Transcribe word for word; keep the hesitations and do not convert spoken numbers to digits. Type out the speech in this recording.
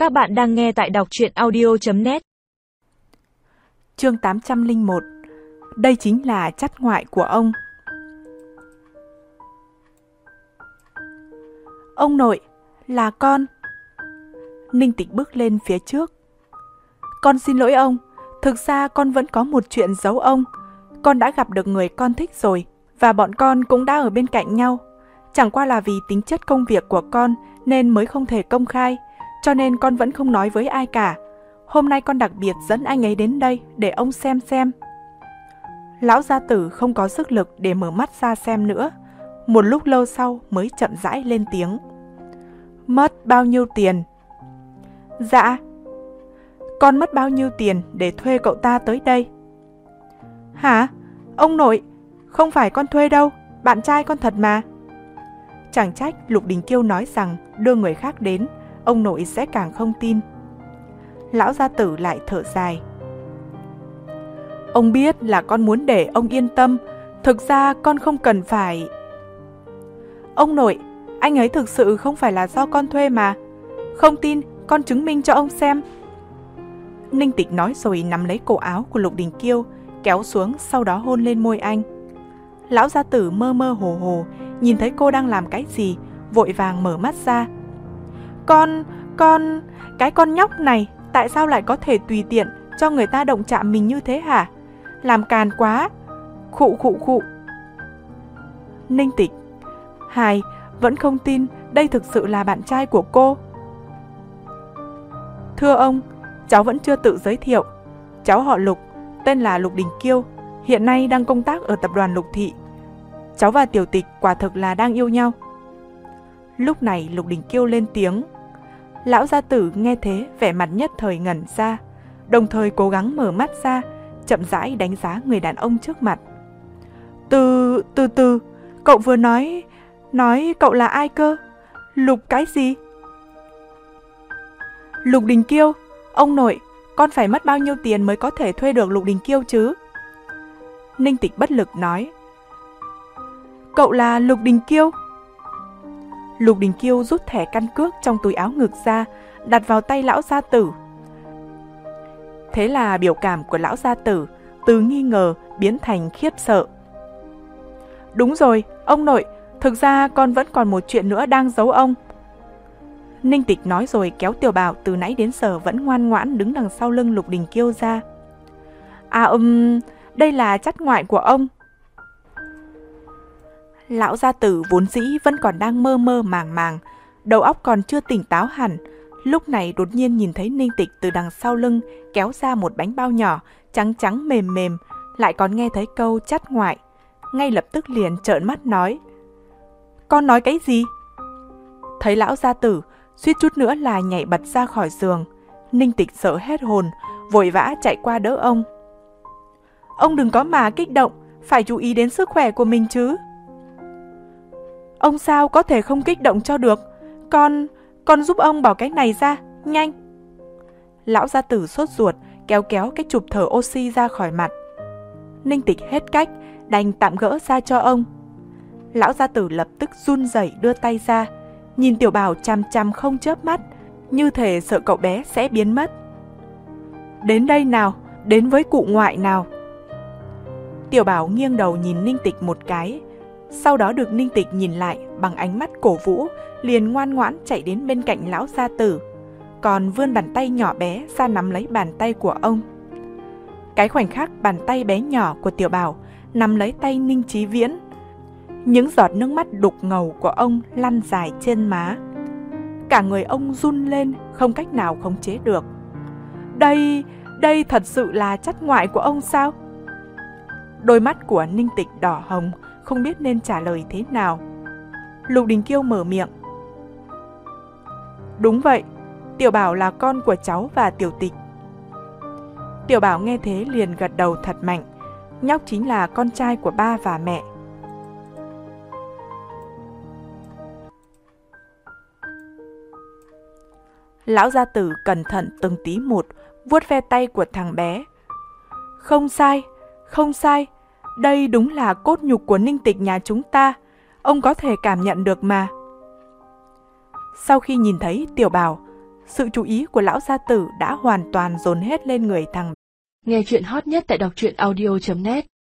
Các bạn đang nghe tại đọc truyện audio chấm net. Chương tám trăm lẻ một. Đây chính là chắt ngoại của ông. Ông nội, là con. Ninh Tịch bước lên phía trước. Con xin lỗi ông, thực ra con vẫn có một chuyện giấu ông. Con đã gặp được người con thích rồi, và bọn con cũng đã ở bên cạnh nhau. Chẳng qua là vì tính chất công việc của con nên mới không thể công khai, cho nên con vẫn không nói với ai cả. Hôm nay con đặc biệt dẫn anh ấy đến đây để ông xem xem. Lão gia tử không có sức lực để mở mắt ra xem nữa. Một lúc lâu sau mới chậm rãi lên tiếng. Mất bao nhiêu tiền? Dạ. Con mất bao nhiêu tiền để thuê cậu ta tới đây? Hả? Ông nội, không phải con thuê đâu, bạn trai con thật mà. Chẳng trách Lục Đình Kiêu nói rằng đưa người khác đến, ông nội sẽ càng không tin. Lão gia tử lại thở dài. Ông biết là con muốn để ông yên tâm, thực ra con không cần phải... Ông nội, anh ấy thực sự không phải là do con thuê mà. Không tin, con chứng minh cho ông xem. Ninh Tịch nói rồi nắm lấy cổ áo của Lục Đình Kiêu, kéo xuống, sau đó hôn lên môi anh. Lão gia tử mơ mơ hồ hồ, nhìn thấy cô đang làm cái gì, vội vàng mở mắt ra. Con, con, cái con nhóc này, tại sao lại có thể tùy tiện cho người ta động chạm mình như thế hả? Làm càn quá. Khụ khụ khụ. Ninh Tịch, Hải vẫn không tin đây thực sự là bạn trai của cô. Thưa ông, cháu vẫn chưa tự giới thiệu. Cháu họ Lục, tên là Lục Đình Kiêu, hiện nay đang công tác ở tập đoàn Lục Thị. Cháu và Tiểu Tịch quả thực là đang yêu nhau. Lúc này Lục Đình Kiêu lên tiếng. Lão gia tử nghe thế vẻ mặt nhất thời ngẩn ra, đồng thời cố gắng mở mắt ra, chậm rãi đánh giá người đàn ông trước mặt. Từ, từ từ, cậu vừa nói, nói cậu là ai cơ? Lục cái gì? Lục Đình Kiêu, ông nội, con phải mất bao nhiêu tiền mới có thể thuê được Lục Đình Kiêu chứ? Ninh Tịch bất lực nói. Cậu là Lục Đình Kiêu? Lục Đình Kiêu rút thẻ căn cước trong túi áo ngực ra, đặt vào tay lão gia tử. Thế là biểu cảm của lão gia tử từ nghi ngờ biến thành khiếp sợ. Đúng rồi, ông nội, thực ra con vẫn còn một chuyện nữa đang giấu ông. Ninh Tịch nói rồi kéo Tiểu Bảo từ nãy đến giờ vẫn ngoan ngoãn đứng đằng sau lưng Lục Đình Kiêu ra. À ừm, um, đây là chắt ngoại của ông. Lão gia tử vốn dĩ vẫn còn đang mơ mơ màng màng, đầu óc còn chưa tỉnh táo hẳn, lúc này đột nhiên nhìn thấy Ninh Tịch từ đằng sau lưng kéo ra một bánh bao nhỏ, trắng trắng mềm mềm, lại còn nghe thấy câu chắt ngoại. Ngay lập tức liền trợn mắt nói. Con nói cái gì? Thấy lão gia tử, suýt chút nữa là nhảy bật ra khỏi giường. Ninh Tịch sợ hết hồn, vội vã chạy qua đỡ ông. Ông đừng có mà kích động, phải chú ý đến sức khỏe của mình chứ. Ông sao có thể không kích động cho được? Con, con giúp ông bỏ cái này ra, nhanh. Lão gia tử sốt ruột, kéo kéo cái chụp thở oxy ra khỏi mặt. Ninh Tịch hết cách, đành tạm gỡ ra cho ông. Lão gia tử lập tức run rẩy đưa tay ra, nhìn Tiểu Bảo chằm chằm không chớp mắt, như thể sợ cậu bé sẽ biến mất. Đến đây nào, đến với cụ ngoại nào. Tiểu Bảo nghiêng đầu nhìn Ninh Tịch một cái, sau đó được Ninh Tịch nhìn lại bằng ánh mắt cổ vũ, liền ngoan ngoãn chạy đến bên cạnh lão gia tử, còn vươn bàn tay nhỏ bé ra nắm lấy bàn tay của ông. Cái khoảnh khắc bàn tay bé nhỏ của Tiểu Bảo nắm lấy tay Ninh Chí Viễn, những giọt nước mắt đục ngầu của ông lăn dài trên má. Cả người ông run lên, không cách nào khống chế được. Đây, đây thật sự là chắt ngoại của ông sao? Đôi mắt của Ninh Tịch đỏ hồng, không biết nên trả lời thế nào. Lục Đình Kiêu mở miệng. Đúng vậy, Tiểu Bảo là con của cháu và Tiểu Tịch. Tiểu Bảo nghe thế liền gật đầu thật mạnh. Nhóc chính là con trai của ba và mẹ. Lão gia tử cẩn thận từng tí một, vuốt ve tay của thằng bé. Không sai, không sai, đây đúng là cốt nhục của Ninh Tịch nhà chúng ta, ông có thể cảm nhận được mà. Sau khi nhìn thấy Tiểu Bảo, sự chú ý của lão gia tử đã hoàn toàn dồn hết lên người thằng. Nghe chuyện hot nhất tại đọc truyện audio chấm net